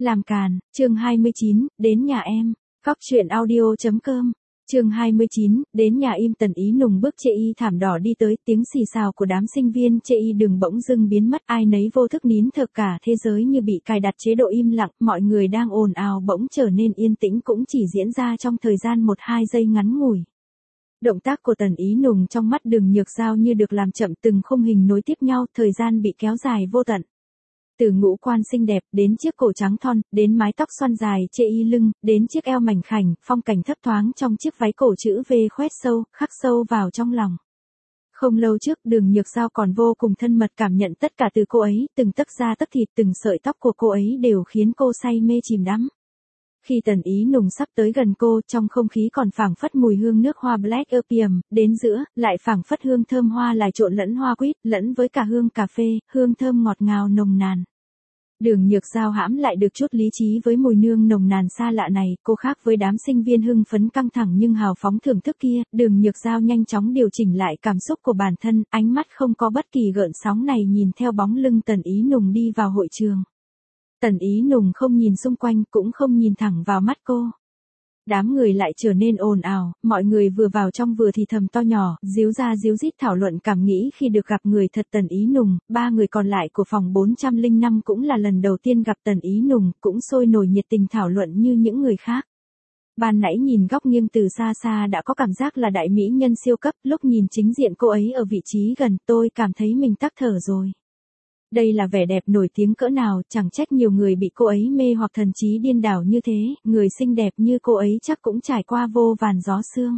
Làm càn, chương 29, đến nhà em. Cóc truyện audio.com. Chương 29, đến nhà im. Tần Ý Nùng bước chê y thảm đỏ đi tới, tiếng xì xào của đám sinh viên chê y đường bỗng dưng biến mất, ai nấy vô thức nín thở, cả thế giới như bị cài đặt chế độ im lặng, mọi người đang ồn ào bỗng trở nên yên tĩnh, cũng chỉ diễn ra trong thời gian 1-2 giây ngắn ngủi. Động tác của Tần Ý Nùng trong mắt Đường Nhược Giao như được làm chậm, từng khung hình nối tiếp nhau, thời gian bị kéo dài vô tận. Từ ngũ quan xinh đẹp, đến chiếc cổ trắng thon, đến mái tóc xoăn dài chê y lưng, đến chiếc eo mảnh khảnh, phong cảnh thấp thoáng trong chiếc váy cổ chữ V khoét sâu, khắc sâu vào trong lòng. Không lâu trước, Đường Nhược Giao còn vô cùng thân mật cảm nhận tất cả từ cô ấy, từng tấc da tấc thịt, từng sợi tóc của cô ấy đều khiến cô say mê chìm đắm. Khi Tần Ý Nùng sắp tới gần cô, trong không khí còn phảng phất mùi hương nước hoa Black Opium, đến giữa, lại phảng phất hương thơm hoa lại trộn lẫn hoa quýt, lẫn với cả hương cà phê, hương thơm ngọt ngào nồng nàn. Đường Nhược Giao hãm lại được chút lý trí với mùi nương nồng nàn xa lạ này, cô khác với đám sinh viên hưng phấn căng thẳng nhưng hào phóng thưởng thức kia, Đường Nhược Giao nhanh chóng điều chỉnh lại cảm xúc của bản thân, ánh mắt không có bất kỳ gợn sóng này nhìn theo bóng lưng Tần Ý Nùng đi vào hội trường. Tần Ý Nùng không nhìn xung quanh, cũng không nhìn thẳng vào mắt cô. Đám người lại trở nên ồn ào, mọi người vừa vào trong vừa thì thầm to nhỏ, díu ra díu dít thảo luận cảm nghĩ khi được gặp người thật Tần Ý Nùng. 3 người còn lại của phòng 405 cũng là lần đầu tiên gặp Tần Ý Nùng, cũng sôi nổi nhiệt tình thảo luận như những người khác. Ban nãy nhìn góc nghiêng từ xa xa đã có cảm giác là đại mỹ nhân siêu cấp, lúc nhìn chính diện cô ấy ở vị trí gần, tôi cảm thấy mình tắc thở rồi. Đây là vẻ đẹp nổi tiếng cỡ nào, chẳng trách nhiều người bị cô ấy mê hoặc thần trí điên đảo như thế, người xinh đẹp như cô ấy chắc cũng trải qua vô vàn gió sương.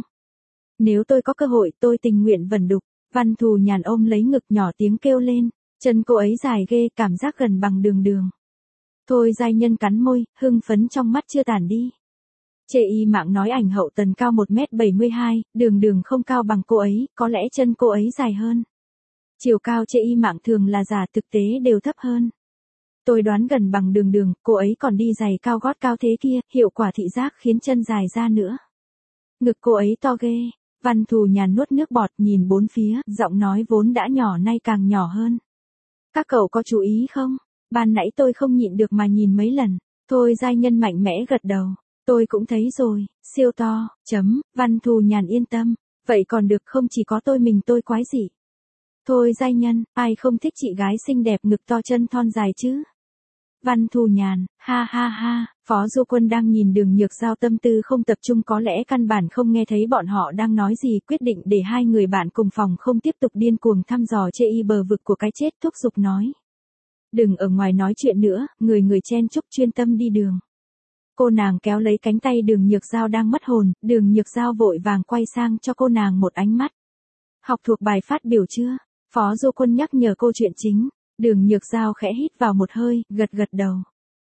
Nếu tôi có cơ hội tôi tình nguyện vẩn đục. Văn Thù Nhàn ôm lấy ngực nhỏ tiếng kêu lên, chân cô ấy dài ghê, cảm giác gần bằng Đường Đường. Thôi giai nhân cắn môi, hưng phấn trong mắt chưa tàn đi. Chê y mạng nói ảnh hậu Tần cao 1m72, Đường Đường không cao bằng cô ấy, có lẽ chân cô ấy dài hơn. Chiều cao chê y mạng thường là giả, thực tế đều thấp hơn. Tôi đoán gần bằng Đường Đường, cô ấy còn đi giày cao gót cao thế kia, hiệu quả thị giác khiến chân dài ra nữa. Ngực cô ấy to ghê. Văn Thù Nhàn nuốt nước bọt nhìn bốn phía, giọng nói vốn đã nhỏ nay càng nhỏ hơn. Các cậu có chú ý không? Ban nãy tôi không nhịn được mà nhìn mấy lần. Thôi giai nhân mạnh mẽ gật đầu. Tôi cũng thấy rồi, siêu to, Văn Thù Nhàn yên tâm. Vậy còn được, không chỉ có tôi mình tôi quái gì. Thôi giai nhân, ai không thích chị gái xinh đẹp ngực to chân thon dài chứ? Văn Thù Nhàn, ha ha ha. Phó Du Quân đang nhìn Đường Nhược Giao tâm tư không tập trung, có lẽ căn bản không nghe thấy bọn họ đang nói gì, quyết định để hai người bạn cùng phòng không tiếp tục điên cuồng thăm dò chê y bờ vực của cái chết, thúc giục nói. Đừng ở ngoài nói chuyện nữa, người chen chúc, chuyên tâm đi đường. Cô nàng kéo lấy cánh tay Đường Nhược Giao đang mất hồn, Đường Nhược Giao vội vàng quay sang cho cô nàng một ánh mắt. Học thuộc bài phát biểu chưa? Phó Du Quân nhắc nhở cô chuyện chính. Đường Nhược Giao khẽ hít vào một hơi, gật đầu.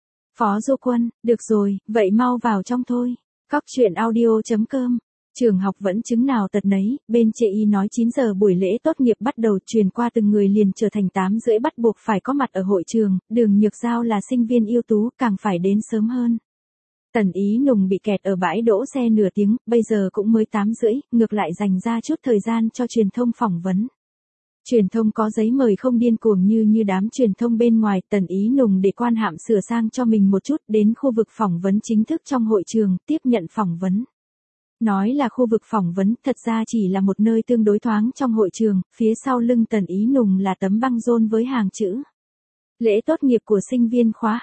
Phó Du Quân, được rồi, vậy mau vào trong thôi. Cóc truyện audio.com. Trường học vẫn chứng nào tật nấy, bên chê y nói 9 giờ buổi lễ tốt nghiệp bắt đầu, truyền qua từng người liền trở thành 8 rưỡi bắt buộc phải có mặt ở hội trường, Đường Nhược Giao là sinh viên ưu tú, càng phải đến sớm hơn. Tần Ý Nùng bị kẹt ở bãi đỗ xe nửa tiếng, bây giờ cũng mới 8 rưỡi, ngược lại dành ra chút thời gian cho truyền thông phỏng vấn. Truyền thông có giấy mời không điên cuồng như đám truyền thông bên ngoài, Tần Ý Nùng để quan hạm sửa sang cho mình một chút, đến khu vực phỏng vấn chính thức trong hội trường, tiếp nhận phỏng vấn. Nói là khu vực phỏng vấn, thật ra chỉ là một nơi tương đối thoáng trong hội trường, phía sau lưng Tần Ý Nùng là tấm băng rôn với hàng chữ. Lễ tốt nghiệp của sinh viên khóa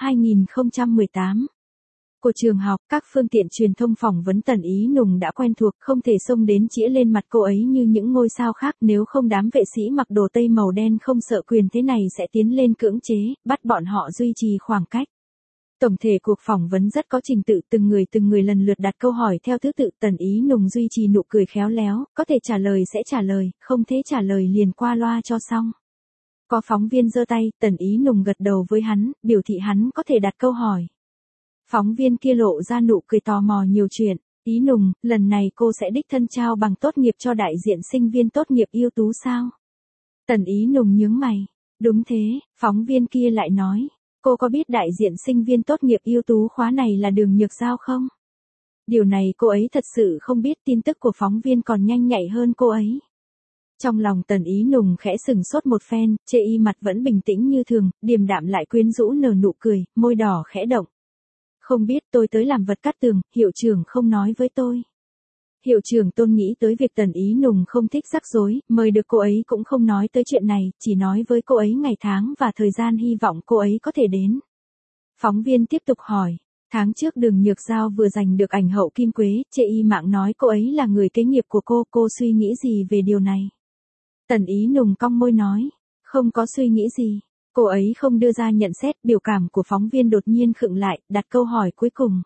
2018. Của trường học, các phương tiện truyền thông phỏng vấn Tần Ý Nùng đã quen thuộc, không thể xông đến chĩa lên mặt cô ấy như những ngôi sao khác, nếu không đám vệ sĩ mặc đồ tây màu đen không sợ quyền thế này sẽ tiến lên cưỡng chế, bắt bọn họ duy trì khoảng cách. Tổng thể cuộc phỏng vấn rất có trình tự, từng người lần lượt đặt câu hỏi theo thứ tự, Tần Ý Nùng duy trì nụ cười khéo léo, có thể trả lời sẽ trả lời, không thể trả lời liền qua loa cho xong. Có phóng viên giơ tay, Tần Ý Nùng gật đầu với hắn, biểu thị hắn có thể đặt câu hỏi. Phóng viên kia lộ ra nụ cười tò mò nhiều chuyện. Ý Nùng, lần này cô sẽ đích thân trao bằng tốt nghiệp cho đại diện sinh viên tốt nghiệp ưu tú sao? Tần Ý Nùng nhướng mày. Đúng thế, phóng viên kia lại nói. Cô có biết đại diện sinh viên tốt nghiệp ưu tú khóa này là Đường Nhược Giao không? Điều này cô ấy thật sự không biết, tin tức của phóng viên còn nhanh nhạy hơn cô ấy. Trong lòng Tần Ý Nùng khẽ sừng sốt một phen, chê y mặt vẫn bình tĩnh như thường, điềm đạm lại quyến rũ nở nụ cười, môi đỏ khẽ động. Không biết, tôi tới làm vật cắt tường, hiệu trưởng không nói với tôi. Hiệu trưởng Tôn nghĩ tới việc Tần Ý Nùng không thích rắc rối, mời được cô ấy cũng không nói tới chuyện này, chỉ nói với cô ấy ngày tháng và thời gian hy vọng cô ấy có thể đến. Phóng viên tiếp tục hỏi, tháng trước Đường Nhược Giao vừa giành được ảnh hậu Kim Quế, chê y mạng nói cô ấy là người kế nghiệp của cô suy nghĩ gì về điều này? Tần Ý Nùng cong môi nói, không có suy nghĩ gì. Cô ấy không đưa ra nhận xét, biểu cảm của phóng viên đột nhiên khựng lại, đặt câu hỏi cuối cùng.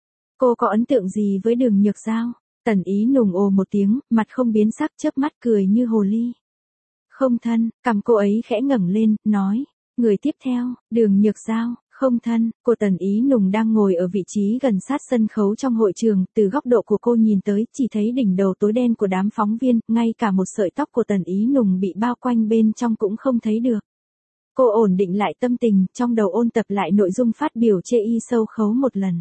Cô có ấn tượng gì với Đường Nhược Giao? Tần Ý Nùng ồ một tiếng, mặt không biến sắc, chớp mắt cười như hồ ly. Không thân, cằm cô ấy khẽ ngẩng lên, nói. Người tiếp theo, Đường Nhược Giao, không thân. Cô Tần Ý Nùng đang ngồi ở vị trí gần sát sân khấu trong hội trường, từ góc độ của cô nhìn tới, chỉ thấy đỉnh đầu tối đen của đám phóng viên, ngay cả một sợi tóc của Tần Ý Nùng bị bao quanh bên trong cũng không thấy được. Cô ổn định lại tâm tình, trong đầu ôn tập lại nội dung phát biểu chê y sâu khấu một lần.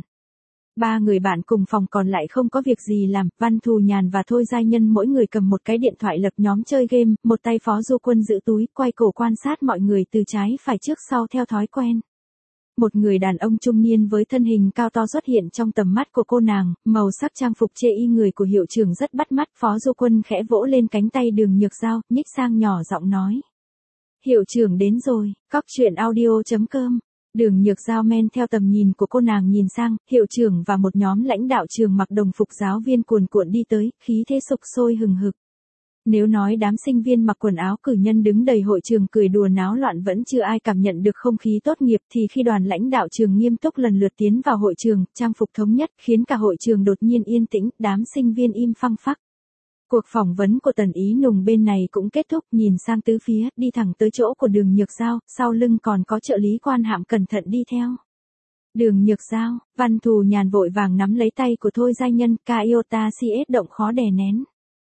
Ba người bạn cùng phòng còn lại không có việc gì làm, Văn Thù Nhàn và Thôi Giai Nhân mỗi người cầm một cái điện thoại lập nhóm chơi game, một tay Phó Du Quân giữ túi, quay cổ quan sát mọi người từ trái phải trước sau theo thói quen. Một người đàn ông trung niên với thân hình cao to xuất hiện trong tầm mắt của cô nàng, màu sắc trang phục chê y người của hiệu trưởng rất bắt mắt. Phó Du Quân khẽ vỗ lên cánh tay Đường Nhược Giao, nhích sang nhỏ giọng nói. Hiệu trưởng đến rồi, cóc truyện audio.com. Đường Nhược Giao men theo tầm nhìn của cô nàng nhìn sang, hiệu trưởng và một nhóm lãnh đạo trường mặc đồng phục giáo viên cuồn cuộn đi tới, khí thế sục sôi hừng hực. Nếu nói đám sinh viên mặc quần áo cử nhân đứng đầy hội trường cười đùa náo loạn vẫn chưa ai cảm nhận được không khí tốt nghiệp, thì khi đoàn lãnh đạo trường nghiêm túc lần lượt tiến vào hội trường, trang phục thống nhất khiến cả hội trường đột nhiên yên tĩnh, đám sinh viên im phăng phắc. Cuộc phỏng vấn của Tần Ý Nùng bên này cũng kết thúc, nhìn sang tứ phía, đi thẳng tới chỗ của Đường Nhược Giao, sau lưng còn có trợ lý Quan Hạm cẩn thận đi theo. Đường Nhược Giao, Văn Thù Nhàn vội vàng nắm lấy tay của Thôi Giai Nhân, Iota CS động khó đè nén.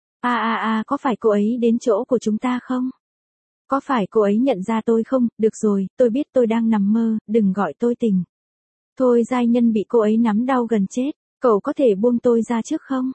Có phải cô ấy đến chỗ của chúng ta không? Có phải cô ấy nhận ra tôi không? Được rồi, tôi biết tôi đang nằm mơ, đừng gọi tôi tỉnh. Thôi Giai Nhân bị cô ấy nắm đau gần chết, cậu có thể buông tôi ra trước không?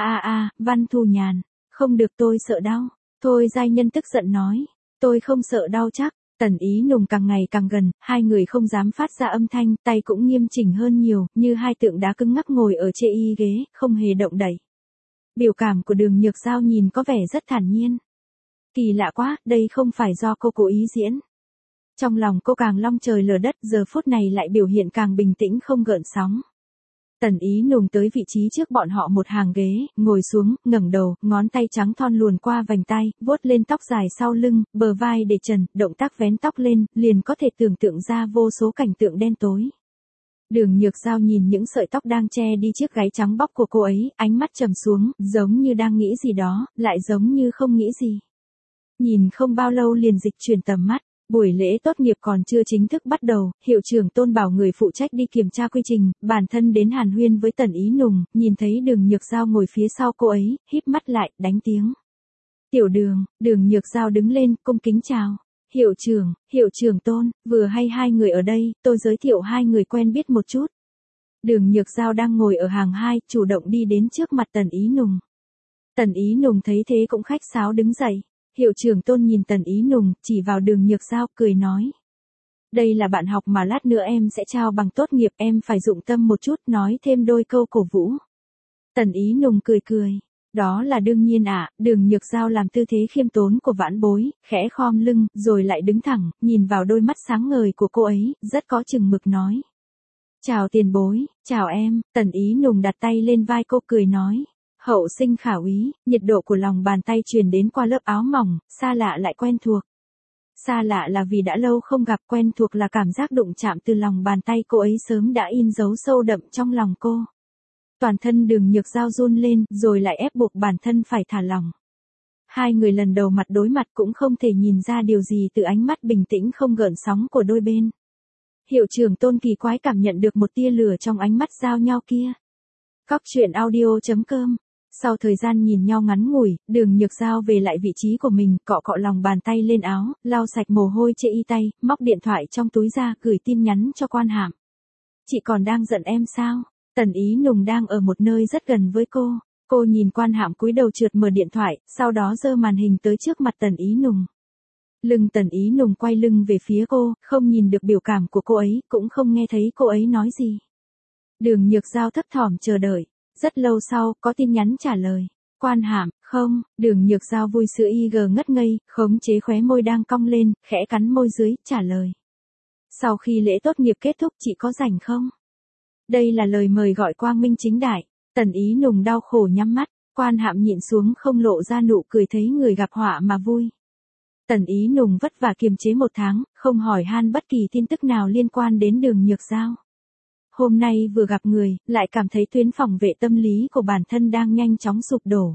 Văn Thù Nhàn, không được tôi sợ đau. Thôi Giai Nhân tức giận nói, tôi không sợ đau chắc. Tần Ý Nùng càng ngày càng gần, hai người không dám phát ra âm thanh, tay cũng nghiêm chỉnh hơn nhiều, như hai tượng đá cứng ngắc ngồi ở chê y ghế, không hề động đậy. Biểu cảm của Đường Nhược Giao nhìn có vẻ rất thản nhiên. Kỳ lạ quá, đây không phải do cô cố ý diễn. Trong lòng cô càng long trời lở đất, giờ phút này lại biểu hiện càng bình tĩnh không gợn sóng. Tần Ý Nùng tới vị trí trước bọn họ một hàng ghế, ngồi xuống, ngẩng đầu, ngón tay trắng thon luồn qua vành tai, vuốt lên tóc dài sau lưng, bờ vai để trần, động tác vén tóc lên, liền có thể tưởng tượng ra vô số cảnh tượng đen tối. Đường Nhược Giao nhìn những sợi tóc đang che đi chiếc gáy trắng bóc của cô ấy, ánh mắt trầm xuống, giống như đang nghĩ gì đó, lại giống như không nghĩ gì. Nhìn không bao lâu liền dịch chuyển tầm mắt. Buổi lễ tốt nghiệp còn chưa chính thức bắt đầu, hiệu trưởng Tôn bảo người phụ trách đi kiểm tra quy trình, bản thân đến hàn huyên với Tần Ý Nùng, nhìn thấy Đường Nhược Giao ngồi phía sau cô ấy, híp mắt lại, đánh tiếng. Tiểu Đường, Đường Nhược Giao đứng lên, cung kính chào. Hiệu trưởng Tôn, vừa hay hai người ở đây, tôi giới thiệu hai người quen biết một chút. Đường Nhược Giao đang ngồi ở hàng 2, chủ động đi đến trước mặt Tần Ý Nùng. Tần Ý Nùng thấy thế cũng khách sáo đứng dậy. Hiệu trưởng Tôn nhìn Tần Ý Nùng, chỉ vào Đường Nhược Giao, cười nói. Đây là bạn học mà lát nữa em sẽ trao bằng tốt nghiệp, em phải dụng tâm một chút, nói thêm đôi câu cổ vũ. Tần Ý Nùng cười cười. Đó là đương nhiên ạ. Đường Nhược Giao làm tư thế khiêm tốn của vãn bối, khẽ khom lưng, rồi lại đứng thẳng, nhìn vào đôi mắt sáng ngời của cô ấy, rất có chừng mực nói. Chào tiền bối, chào em. Tần Ý Nùng đặt tay lên vai cô cười nói. Hậu sinh khả úy, nhiệt độ của lòng bàn tay truyền đến qua lớp áo mỏng, xa lạ lại quen thuộc. Xa lạ là vì đã lâu không gặp, quen thuộc là cảm giác đụng chạm từ lòng bàn tay cô ấy sớm đã in dấu sâu đậm trong lòng cô. Toàn thân Đường Nhược Giao run lên, rồi lại ép buộc bản thân phải thả lỏng. Hai người lần đầu mặt đối mặt cũng không thể nhìn ra điều gì từ ánh mắt bình tĩnh không gợn sóng của đôi bên. Hiệu trưởng Tôn kỳ quái cảm nhận được một tia lửa trong ánh mắt giao nhau kia. Cóc truyện audio.com. Sau thời gian nhìn nhau ngắn ngủi, Đường Nhược Giao về lại vị trí của mình, cọ cọ lòng bàn tay lên áo, lau sạch mồ hôi chê y tay, móc điện thoại trong túi ra, gửi tin nhắn cho Quan Hạm. Chị còn đang giận em sao? Tần Ý Nùng đang ở một nơi rất gần với cô. Cô nhìn Quan Hạm cúi đầu trượt mở điện thoại, sau đó giơ màn hình tới trước mặt Tần Ý Nùng. Lưng Tần Ý Nùng quay lưng về phía cô, không nhìn được biểu cảm của cô ấy, cũng không nghe thấy cô ấy nói gì. Đường Nhược Giao thấp thỏm chờ đợi. Rất lâu sau, có tin nhắn trả lời. Quan Hạm, không, Đường Nhược Giao vui sữa IG ngất ngây, khống chế khóe môi đang cong lên, khẽ cắn môi dưới, trả lời. Sau khi lễ tốt nghiệp kết thúc chị có rảnh không? Đây là lời mời gọi quang minh chính đại. Tần Ý Nùng đau khổ nhắm mắt, Quan Hạm nhịn xuống không lộ ra nụ cười thấy người gặp họa mà vui. Tần Ý Nùng vất vả kiềm chế 1 tháng, không hỏi han bất kỳ tin tức nào liên quan đến Đường Nhược Giao. Hôm nay vừa gặp người, lại cảm thấy tuyến phòng vệ tâm lý của bản thân đang nhanh chóng sụp đổ.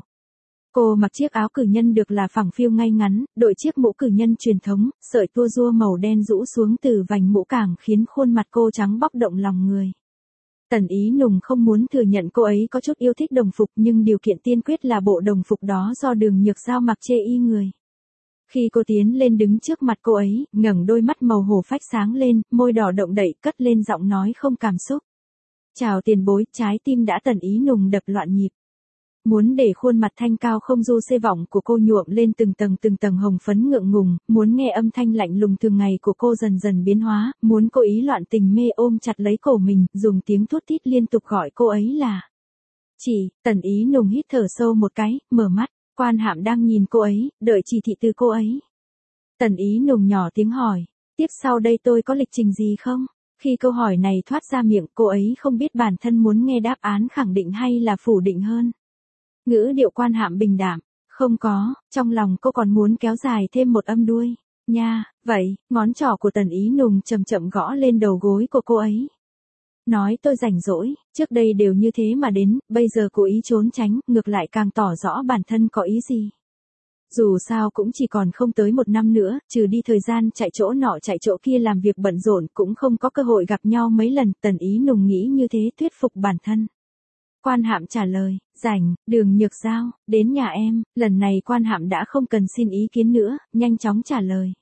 Cô mặc chiếc áo cử nhân được là phẳng phiu ngay ngắn, đội chiếc mũ cử nhân truyền thống, sợi tua rua màu đen rũ xuống từ vành mũ càng khiến khuôn mặt cô trắng bóc động lòng người. Tần Ý Nùng không muốn thừa nhận cô ấy có chút yêu thích đồng phục nhưng điều kiện tiên quyết là bộ đồng phục đó do Đường Nhược Giao mặc chê y người. Khi cô tiến lên đứng trước mặt cô ấy, ngẩng đôi mắt màu hổ phách sáng lên, môi đỏ động đậy cất lên giọng nói không cảm xúc. Chào tiền bối, trái tim đã Tần Ý Nùng đập loạn nhịp. Muốn để khuôn mặt thanh cao không du xê vọng của cô nhuộm lên từng tầng hồng phấn ngượng ngùng, muốn nghe âm thanh lạnh lùng thường ngày của cô dần dần biến hóa, muốn cô ý loạn tình mê ôm chặt lấy cổ mình, dùng tiếng thút thít liên tục gọi cô ấy là. Chị, Tần Ý Nùng hít thở sâu một cái, mở mắt, Quan Hạm đang nhìn cô ấy, đợi chỉ thị từ cô ấy. Tần Ý Nùng nhỏ tiếng hỏi, tiếp sau đây tôi có lịch trình gì không? Khi câu hỏi này thoát ra miệng, cô ấy không biết bản thân muốn nghe đáp án khẳng định hay là phủ định hơn. Ngữ điệu Quan Hạm bình đạm, không có, trong lòng cô còn muốn kéo dài thêm một âm đuôi. Nha, vậy, ngón trỏ của Tần Ý Nùng chậm chậm gõ lên đầu gối của cô ấy. Nói tôi rảnh rỗi, trước đây đều như thế mà đến, bây giờ cố ý trốn tránh, ngược lại càng tỏ rõ bản thân có ý gì. Dù sao cũng chỉ còn không tới 1 năm nữa, trừ đi thời gian chạy chỗ nọ chạy chỗ kia làm việc bận rộn cũng không có cơ hội gặp nhau mấy lần, Tần Ý Nùng nghĩ như thế thuyết phục bản thân. Quan Hạm trả lời, rảnh, Đường Nhược Giao, đến nhà em, lần này Quan Hạm đã không cần xin ý kiến nữa, nhanh chóng trả lời.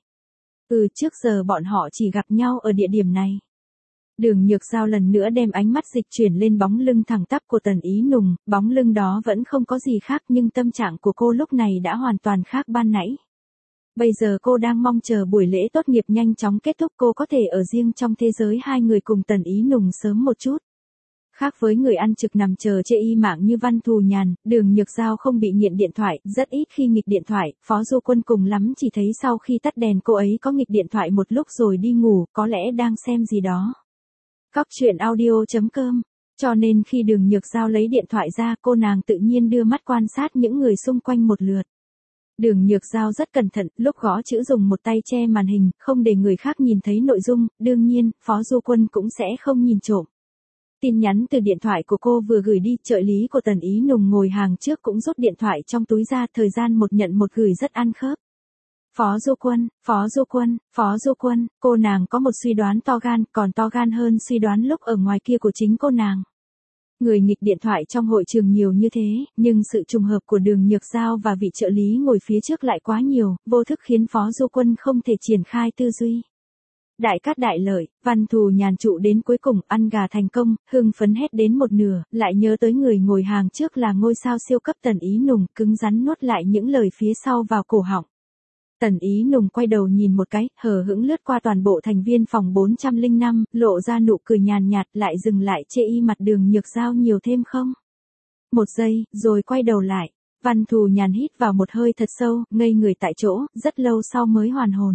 Trước giờ bọn họ chỉ gặp nhau ở địa điểm này. Đường Nhược Giao lần nữa đem ánh mắt dịch chuyển lên bóng lưng thẳng tắp của Tần Ý Nùng, bóng lưng đó vẫn không có gì khác nhưng tâm trạng của cô lúc này đã hoàn toàn khác ban nãy. Bây giờ cô đang mong chờ buổi lễ tốt nghiệp nhanh chóng kết thúc cô có thể ở riêng trong thế giới hai người cùng Tần Ý Nùng sớm một chút. Khác với người ăn trực nằm chờ chê y mạng như Văn Thù Nhàn, Đường Nhược Giao không bị nghiện điện thoại, rất ít khi nghịch điện thoại, Phó Du Quân cùng lắm chỉ thấy sau khi tắt đèn cô ấy có nghịch điện thoại một lúc rồi đi ngủ, có lẽ đang xem gì đó. Cóc truyện audio.com. Cho nên khi Đường Nhược Giao lấy điện thoại ra cô nàng tự nhiên đưa mắt quan sát những người xung quanh một lượt. Đường Nhược Giao rất cẩn thận, lúc gõ chữ dùng một tay che màn hình, không để người khác nhìn thấy nội dung, đương nhiên, Phó Du Quân cũng sẽ không nhìn trộm. Tin nhắn từ điện thoại của cô vừa gửi đi, trợ lý của Tần Ý Nùng ngồi hàng trước cũng rút điện thoại trong túi ra, thời gian một nhận một gửi rất ăn khớp. Phó Du Quân, Phó Du Quân, Phó Du Quân, cô nàng có một suy đoán to gan, còn to gan hơn suy đoán lúc ở ngoài kia của chính cô nàng. Người nghịch điện thoại trong hội trường nhiều như thế, nhưng sự trùng hợp của Đường Nhược Giao và vị trợ lý ngồi phía trước lại quá nhiều, vô thức khiến Phó Du Quân không thể triển khai tư duy. Đại cát đại lợi, Văn Thù Nhàn trụ đến cuối cùng, ăn gà thành công, hưng phấn hết đến một nửa, lại nhớ tới người ngồi hàng trước là ngôi sao siêu cấp Tần Ý Nùng, cứng rắn nuốt lại những lời phía sau vào cổ họng. Tần Ý Nùng quay đầu nhìn một cái, hờ hững lướt qua toàn bộ thành viên phòng 405, lộ ra nụ cười nhàn nhạt, lại dừng lại chê y mặt Đường Nhược Giao nhiều thêm không? 1 giây, rồi quay đầu lại. Văn Thù Nhàn hít vào một hơi thật sâu, ngây người tại chỗ, rất lâu sau mới hoàn hồn.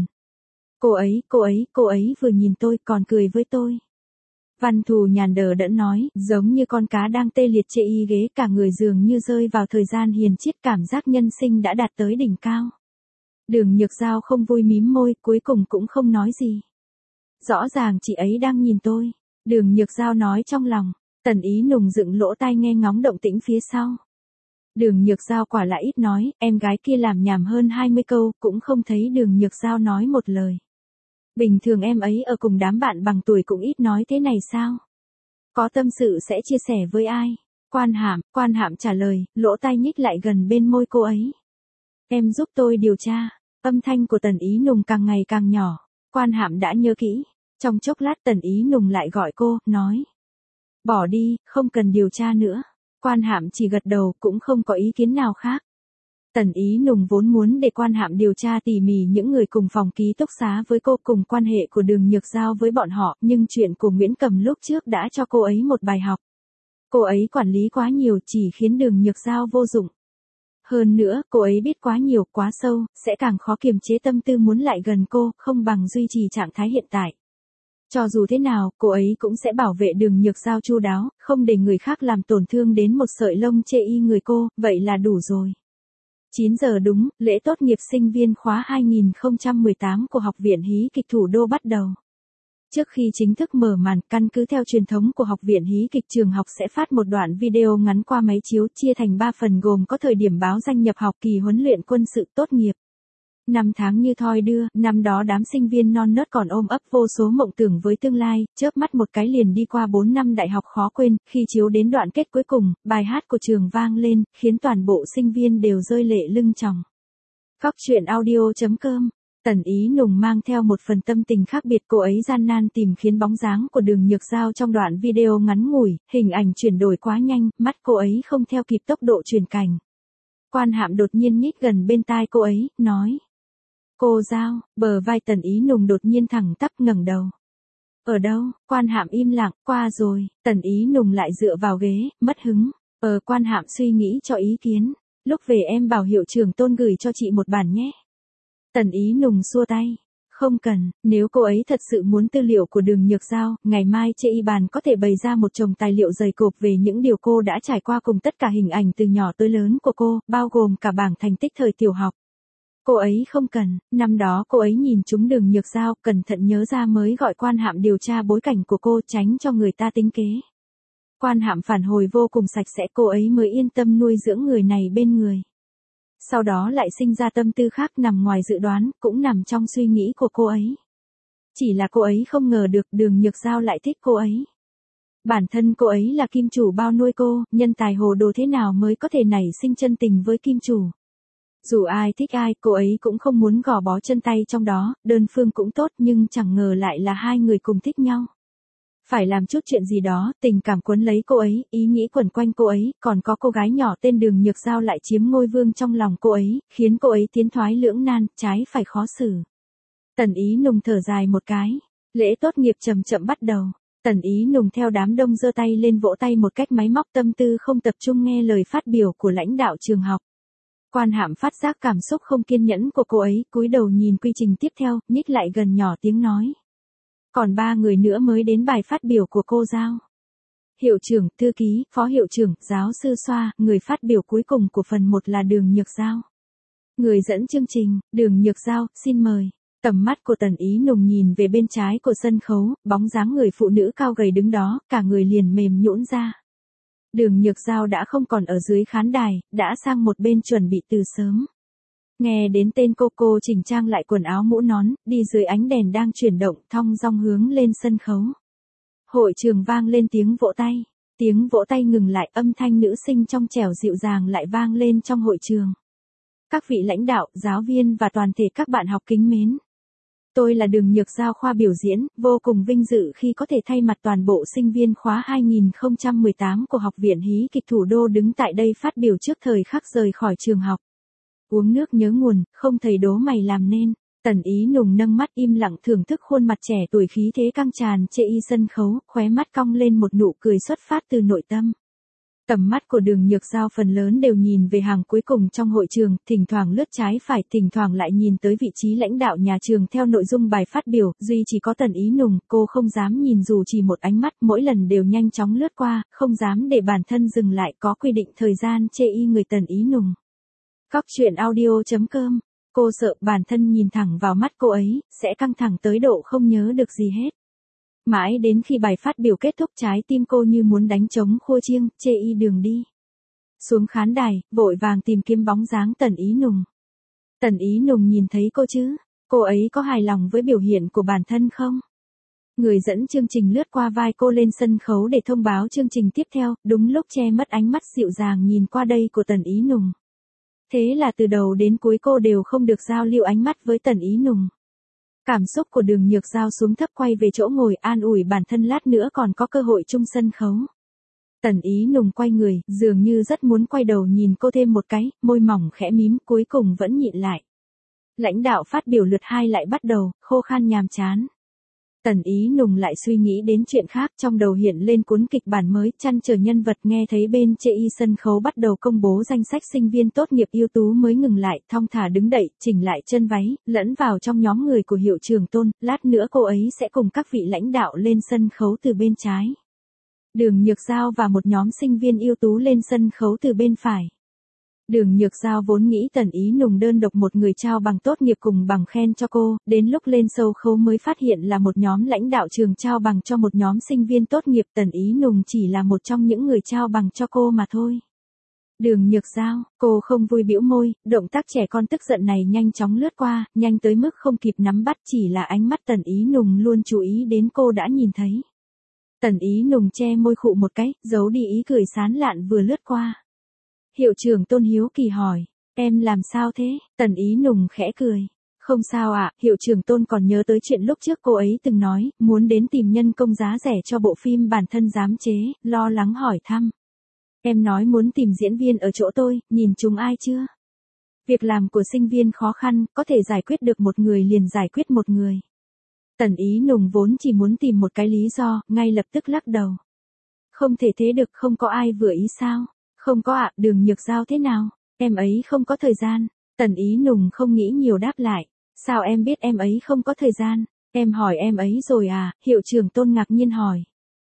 Cô ấy vừa nhìn tôi còn cười với tôi. Văn Thù Nhàn đờ đẫn nói, giống như con cá đang tê liệt chê y ghế, cả người dường như rơi vào thời gian hiền chiết, cảm giác nhân sinh đã đạt tới đỉnh cao. Đường Nhược Giao không vui mím môi, cuối cùng cũng không nói gì. Rõ ràng chị ấy đang nhìn tôi. Đường Nhược Giao nói trong lòng. Tần Ý Nùng dựng lỗ tai nghe ngóng động tĩnh phía sau. Đường Nhược Giao quả là ít nói, em gái kia làm nhảm hơn 20 câu, cũng không thấy Đường Nhược Giao nói một lời. Bình thường em ấy ở cùng đám bạn bằng tuổi cũng ít nói thế này sao? Có tâm sự sẽ chia sẻ với ai? Quan Hạm trả lời, lỗ tai nhích lại gần bên môi cô ấy. Em giúp tôi điều tra. Âm thanh của Tần Ý Nùng càng ngày càng nhỏ. Quan Hạm đã nhớ kỹ. Trong chốc lát Tần Ý Nùng lại gọi cô, nói. Bỏ đi, không cần điều tra nữa. Quan Hạm chỉ gật đầu, cũng không có ý kiến nào khác. Tần Ý Nùng vốn muốn để Quan Hạm điều tra tỉ mỉ những người cùng phòng ký túc xá với cô cùng quan hệ của Đường Nhược Giao với bọn họ, nhưng chuyện của Nguyễn Cầm lúc trước đã cho cô ấy một bài học. Cô ấy quản lý quá nhiều chỉ khiến Đường Nhược Giao vô dụng. Hơn nữa, cô ấy biết quá nhiều, quá sâu, sẽ càng khó kiềm chế tâm tư muốn lại gần cô, không bằng duy trì trạng thái hiện tại. Cho dù thế nào, cô ấy cũng sẽ bảo vệ Đường Nhược Giao chu đáo, không để người khác làm tổn thương đến một sợi lông chê y người cô, vậy là đủ rồi. 9 giờ đúng, lễ tốt nghiệp sinh viên khóa 2018 của Học viện Hí kịch Thủ đô bắt đầu. Trước khi chính thức mở màn, căn cứ theo truyền thống của Học viện Hí kịch, trường học sẽ phát một đoạn video ngắn qua máy chiếu chia thành 3 phần gồm có thời điểm báo danh nhập học, kỳ huấn luyện quân sự, tốt nghiệp. 5 tháng như thoi đưa, năm đó đám sinh viên non nớt còn ôm ấp vô số mộng tưởng với tương lai, chớp mắt một cái liền đi qua 4 năm đại học khó quên, khi chiếu đến đoạn kết cuối cùng, bài hát của trường vang lên, khiến toàn bộ sinh viên đều rơi lệ lưng tròng. Góc truyện audio.com. Tần Ý Nùng mang theo một phần tâm tình khác biệt, cô ấy gian nan tìm khiến bóng dáng của Đường Nhược Giao trong đoạn video ngắn ngủi, hình ảnh chuyển đổi quá nhanh, mắt cô ấy không theo kịp tốc độ chuyển cảnh. Quan Hạm đột nhiên nhích gần bên tai cô ấy, nói. Cô Giao, bờ vai Tần Ý Nùng đột nhiên thẳng tắp ngẩng đầu. Ở đâu? Quan Hạm im lặng, qua rồi, Tần Ý Nùng lại dựa vào ghế, mất hứng. Quan Hạm suy nghĩ cho ý kiến. Lúc về em bảo hiệu trưởng Tôn gửi cho chị một bản nhé. Tần Ý Nùng xua tay. Không cần, nếu cô ấy thật sự muốn tư liệu của Đường Nhược Giao, ngày mai chê y bàn có thể bày ra một chồng tài liệu dày cộp về những điều cô đã trải qua cùng tất cả hình ảnh từ nhỏ tới lớn của cô, bao gồm cả bảng thành tích thời tiểu học. Cô ấy không cần, năm đó cô ấy nhìn chúng Đường Nhược Giao, cẩn thận nhớ ra mới gọi Quan Hạm điều tra bối cảnh của cô, tránh cho người ta tính kế. Quan Hạm phản hồi vô cùng sạch sẽ, cô ấy mới yên tâm nuôi dưỡng người này bên người. Sau đó lại sinh ra tâm tư khác nằm ngoài dự đoán, cũng nằm trong suy nghĩ của cô ấy. Chỉ là cô ấy không ngờ được Đường Nhược Giao lại thích cô ấy. Bản thân cô ấy là kim chủ bao nuôi cô, nhân tài hồ đồ thế nào mới có thể nảy sinh chân tình với kim chủ. Dù ai thích ai, cô ấy cũng không muốn gò bó chân tay trong đó, đơn phương cũng tốt nhưng chẳng ngờ lại là hai người cùng thích nhau. Phải làm chút chuyện gì đó, tình cảm cuốn lấy cô ấy, ý nghĩ quẩn quanh cô ấy, còn có cô gái nhỏ tên Đường Nhược Giao lại chiếm ngôi vương trong lòng cô ấy, khiến cô ấy tiến thoái lưỡng nan, trái phải khó xử. Tần Ý Nùng thở dài một cái, lễ tốt nghiệp chậm chậm bắt đầu. Tần Ý Nùng theo đám đông giơ tay lên vỗ tay một cách máy móc, tâm tư không tập trung nghe lời phát biểu của lãnh đạo trường học. Quan Hạm phát giác cảm xúc không kiên nhẫn của cô ấy, cúi đầu nhìn quy trình tiếp theo, nhích lại gần nhỏ tiếng nói. Còn 3 người nữa mới đến bài phát biểu của cô Giao. Hiệu trưởng, thư ký, phó hiệu trưởng, giáo sư Xoa, người phát biểu cuối cùng của phần 1 là Đường Nhược Giao. Người dẫn chương trình, Đường Nhược Giao, xin mời. Tầm mắt của Tần Ý Nùng nhìn về bên trái của sân khấu, bóng dáng người phụ nữ cao gầy đứng đó, cả người liền mềm nhũn ra. Đường Nhược Giao đã không còn ở dưới khán đài, đã sang một bên chuẩn bị từ sớm. Nghe đến tên cô chỉnh trang lại quần áo mũ nón, đi dưới ánh đèn đang chuyển động, thong dong hướng lên sân khấu. Hội trường vang lên tiếng vỗ tay. Tiếng vỗ tay ngừng lại, âm thanh nữ sinh trong trẻo dịu dàng lại vang lên trong hội trường. Các vị lãnh đạo, giáo viên và toàn thể các bạn học kính mến. Tôi là Đường Nhược Giao, khoa biểu diễn, vô cùng vinh dự khi có thể thay mặt toàn bộ sinh viên khóa 2018 của Học viện Hí kịch Thủ đô đứng tại đây phát biểu trước thời khắc rời khỏi trường học. Uống nước nhớ nguồn, không thầy đố mày làm nên. Tần Ý Nùng nâng mắt im lặng thưởng thức khuôn mặt trẻ tuổi khí thế căng tràn chê y sân khấu, khóe mắt cong lên một nụ cười xuất phát từ nội tâm. Tầm mắt của Đường Nhược Giao phần lớn đều nhìn về hàng cuối cùng trong hội trường, thỉnh thoảng lướt trái phải, thỉnh thoảng lại nhìn tới vị trí lãnh đạo nhà trường theo nội dung bài phát biểu, duy chỉ có Tần Ý Nùng, cô không dám nhìn dù chỉ một ánh mắt, mỗi lần đều nhanh chóng lướt qua, không dám để bản thân dừng lại, có quy định thời gian chê y người Tần Ý Nùng. Góc truyện audio.com. Cô sợ bản thân nhìn thẳng vào mắt cô ấy, sẽ căng thẳng tới độ không nhớ được gì hết. Mãi đến khi bài phát biểu kết thúc, trái tim cô như muốn đánh trống khua chiêng, chê y đường đi. Xuống khán đài, vội vàng tìm kiếm bóng dáng Tần Ý Nùng. Tần Ý Nùng nhìn thấy cô chứ? Cô ấy có hài lòng với biểu hiện của bản thân không? Người dẫn chương trình lướt qua vai cô lên sân khấu để thông báo chương trình tiếp theo, đúng lúc che mất ánh mắt dịu dàng nhìn qua đây của Tần Ý Nùng. Thế là từ đầu đến cuối cô đều không được giao lưu ánh mắt với Tần Ý Nùng. Cảm xúc của Đường Nhược Giao xuống thấp, quay về chỗ ngồi an ủi bản thân lát nữa còn có cơ hội chung sân khấu. Tần Ý Nùng quay người, dường như rất muốn quay đầu nhìn cô thêm một cái, môi mỏng khẽ mím, cuối cùng vẫn nhịn lại. Lãnh đạo phát biểu lượt 2 lại bắt đầu, khô khan nhàm chán. Tần Ý Nùng lại suy nghĩ đến chuyện khác, trong đầu hiện lên cuốn kịch bản mới, chăn trở nhân vật. Nghe thấy bên chê y sân khấu bắt đầu công bố danh sách sinh viên tốt nghiệp ưu tú mới ngừng lại, thong thả đứng đậy, chỉnh lại chân váy, lẫn vào trong nhóm người của Hiệu Trường Tôn, lát nữa cô ấy sẽ cùng các vị lãnh đạo lên sân khấu từ bên trái. Đường Nhược Giao và một nhóm sinh viên ưu tú lên sân khấu từ bên phải. Đường Nhược Giao vốn nghĩ Tần Ý Nùng đơn độc một người trao bằng tốt nghiệp cùng bằng khen cho cô, đến lúc lên sâu khấu mới phát hiện là một nhóm lãnh đạo trường trao bằng cho một nhóm sinh viên tốt nghiệp. Tần Ý Nùng chỉ là một trong những người trao bằng cho cô mà thôi. Đường Nhược Giao, cô không vui bĩu môi, động tác trẻ con tức giận này nhanh chóng lướt qua, nhanh tới mức không kịp nắm bắt, chỉ là ánh mắt Tần Ý Nùng luôn chú ý đến cô đã nhìn thấy. Tần Ý Nùng che môi khụ một cái, giấu đi ý cười sán lạn vừa lướt qua. Hiệu trưởng Tôn hiếu kỳ hỏi, em làm sao thế? Tần Ý Nùng khẽ cười. Không sao ạ, Hiệu trưởng Tôn còn nhớ tới chuyện lúc trước cô ấy từng nói, muốn đến tìm nhân công giá rẻ cho bộ phim bản thân dám chế, lo lắng hỏi thăm. Em nói muốn tìm diễn viên ở chỗ tôi, nhìn chúng ai chưa? Việc làm của sinh viên khó khăn, có thể giải quyết được một người liền giải quyết một người. Tần Ý Nùng vốn chỉ muốn tìm một cái lý do, ngay lập tức lắc đầu. Không thể thế được, không có ai vừa ý sao? Không có ạ, Đường Nhược Giao thế nào? Em ấy không có thời gian. Tần Ý Nùng không nghĩ nhiều đáp lại. Sao em biết em ấy không có thời gian? Em hỏi em ấy rồi à? Hiệu trưởng Tôn ngạc nhiên hỏi.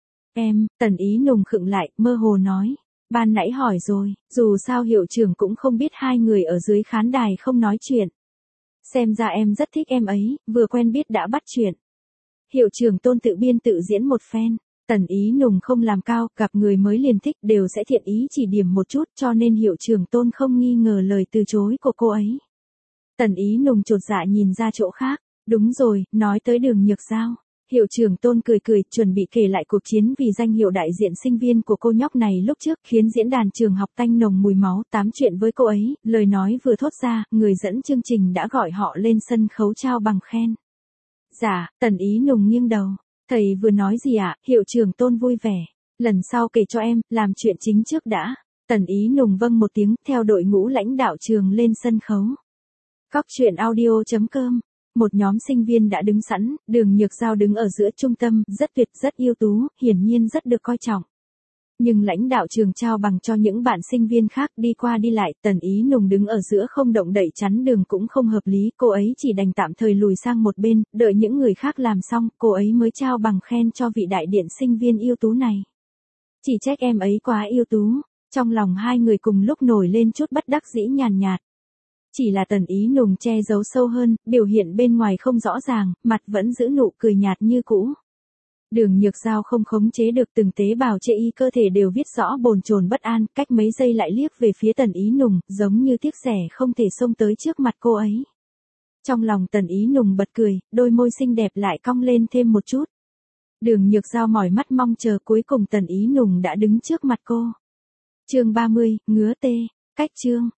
Tần Ý Nùng khựng lại, mơ hồ nói. Ban nãy hỏi rồi, dù sao hiệu trưởng cũng không biết hai người ở dưới khán đài không nói chuyện. Xem ra em rất thích em ấy, vừa quen biết đã bắt chuyện. Hiệu trưởng Tôn tự biên tự diễn một phen. Tần Ý Nùng không làm cao, gặp người mới liền thích đều sẽ thiện ý chỉ điểm một chút, cho nên Hiệu trưởng Tôn không nghi ngờ lời từ chối của cô ấy. Tần Ý Nùng chột dạ nhìn ra chỗ khác. Đúng rồi, nói tới Đường Nhược Giao. Hiệu trưởng Tôn cười cười, chuẩn bị kể lại cuộc chiến vì danh hiệu đại diện sinh viên của cô nhóc này lúc trước, khiến diễn đàn trường học tanh nồng mùi máu. Tám chuyện với cô ấy, lời nói vừa thốt ra, người dẫn chương trình đã gọi họ lên sân khấu trao bằng khen. Dạ, Tần Ý Nùng nghiêng đầu. Thầy vừa nói gì ạ? Hiệu trưởng Tôn vui vẻ. Lần sau kể cho em, làm chuyện chính trước đã. Tần Ý Nùng vâng một tiếng, theo đội ngũ lãnh đạo trường lên sân khấu. Cóc truyện audio.com. Một nhóm sinh viên đã đứng sẵn, Đường Nhược Giao đứng ở giữa trung tâm, rất tuyệt, rất ưu tú, hiển nhiên rất được coi trọng. Nhưng lãnh đạo trường trao bằng cho những bạn sinh viên khác đi qua đi lại, Tần Ý Nùng đứng ở giữa không động đậy chắn đường cũng không hợp lý, cô ấy chỉ đành tạm thời lùi sang một bên, đợi những người khác làm xong, cô ấy mới trao bằng khen cho vị đại diện sinh viên ưu tú này. Chỉ trách em ấy quá ưu tú, trong lòng hai người cùng lúc nổi lên chút bất đắc dĩ nhàn nhạt. Chỉ là Tần Ý Nùng che giấu sâu hơn, biểu hiện bên ngoài không rõ ràng, mặt vẫn giữ nụ cười nhạt như cũ. Đường Nhược Giao không khống chế được từng tế bào chê y cơ thể đều viết rõ bồn chồn bất an, cách mấy giây lại liếc về phía Tần Ý Nùng, giống như tiếc rẻ không thể xông tới trước mặt cô ấy. Trong lòng Tần Ý Nùng bật cười, đôi môi xinh đẹp lại cong lên thêm một chút. Đường Nhược Giao mỏi mắt mong chờ, cuối cùng Tần Ý Nùng đã đứng trước mặt cô. Chương 30, ngứa tê, cách chương.